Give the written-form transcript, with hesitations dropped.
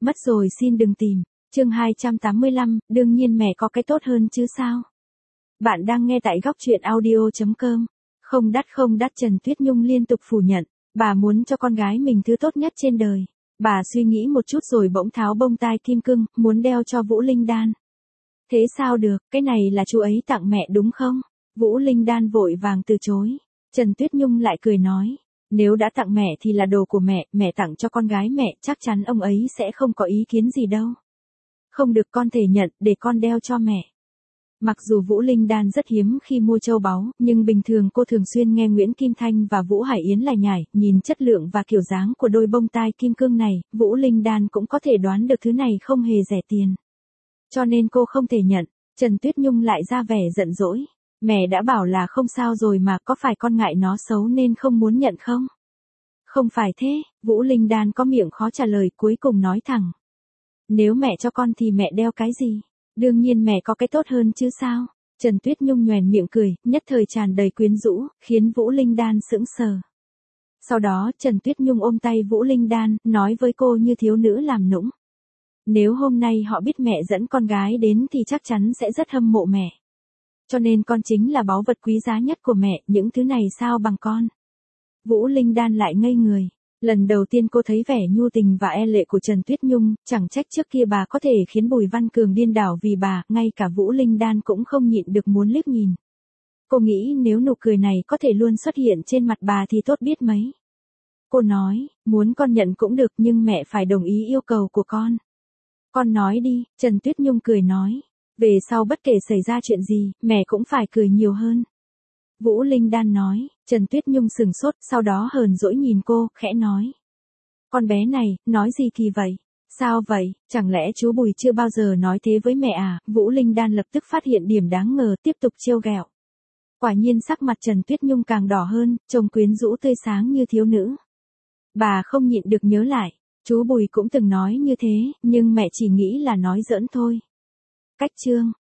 Mất rồi xin đừng tìm. Chương 285, đương nhiên mẹ có cái tốt hơn chứ sao. Bạn đang nghe tại góc truyện audio.com. Không đắt Trần Tuyết Nhung liên tục phủ nhận. Bà muốn cho con gái mình thứ tốt nhất trên đời. Bà suy nghĩ một chút rồi bỗng tháo bông tai kim cương, muốn đeo cho Vũ Linh Đan. Thế sao được, cái này là chú ấy tặng mẹ đúng không? Vũ Linh Đan vội vàng từ chối. Trần Tuyết Nhung lại cười nói. Nếu đã tặng mẹ thì là đồ của mẹ tặng cho con gái mẹ, chắc chắn ông ấy sẽ không có ý kiến gì đâu. Không được, con thể nhận, để con đeo cho mẹ. Mặc dù Vũ Linh Đan rất hiếm khi mua châu báu, nhưng bình thường cô thường xuyên nghe Nguyễn Kim Thanh và Vũ Hải Yến lải nhải, nhìn chất lượng và kiểu dáng của đôi bông tai kim cương này, Vũ Linh Đan cũng có thể đoán được thứ này không hề rẻ tiền. Cho nên cô không thể nhận. Trần Tuyết Nhung lại ra vẻ giận dỗi. Mẹ đã bảo là không sao rồi mà, có phải con ngại nó xấu nên không muốn nhận không? Không phải thế, Vũ Linh Đan có miệng khó trả lời, cuối cùng nói thẳng. Nếu mẹ cho con thì mẹ đeo cái gì? Đương nhiên mẹ có cái tốt hơn chứ sao? Trần Tuyết Nhung nhoẻn miệng cười, nhất thời tràn đầy quyến rũ, khiến Vũ Linh Đan sững sờ. Sau đó Trần Tuyết Nhung ôm tay Vũ Linh Đan, nói với cô như thiếu nữ làm nũng. Nếu hôm nay họ biết mẹ dẫn con gái đến thì chắc chắn sẽ rất hâm mộ mẹ. Cho nên con chính là báu vật quý giá nhất của mẹ, những thứ này sao bằng con. Vũ Linh Đan lại ngây người. Lần đầu tiên cô thấy vẻ nhu tình và e lệ của Trần Tuyết Nhung, chẳng trách trước kia bà có thể khiến Bùi Văn Cường điên đảo vì bà, ngay cả Vũ Linh Đan cũng không nhịn được muốn liếc nhìn. Cô nghĩ nếu nụ cười này có thể luôn xuất hiện trên mặt bà thì tốt biết mấy. Cô nói, muốn con nhận cũng được nhưng mẹ phải đồng ý yêu cầu của con. Con nói đi, Trần Tuyết Nhung cười nói. Về sau bất kể xảy ra chuyện gì, mẹ cũng phải cười nhiều hơn. Vũ Linh Đan nói. Trần Tuyết Nhung sừng sốt, sau đó hờn dỗi nhìn cô, khẽ nói. Con bé này, nói gì kỳ vậy? Sao vậy, chẳng lẽ chú Bùi chưa bao giờ nói thế với mẹ à? Vũ Linh Đan lập tức phát hiện điểm đáng ngờ, tiếp tục trêu ghẹo. Quả nhiên sắc mặt Trần Tuyết Nhung càng đỏ hơn, trông quyến rũ tươi sáng như thiếu nữ. Bà không nhịn được nhớ lại, chú Bùi cũng từng nói như thế, nhưng mẹ chỉ nghĩ là nói giỡn thôi. Cách chương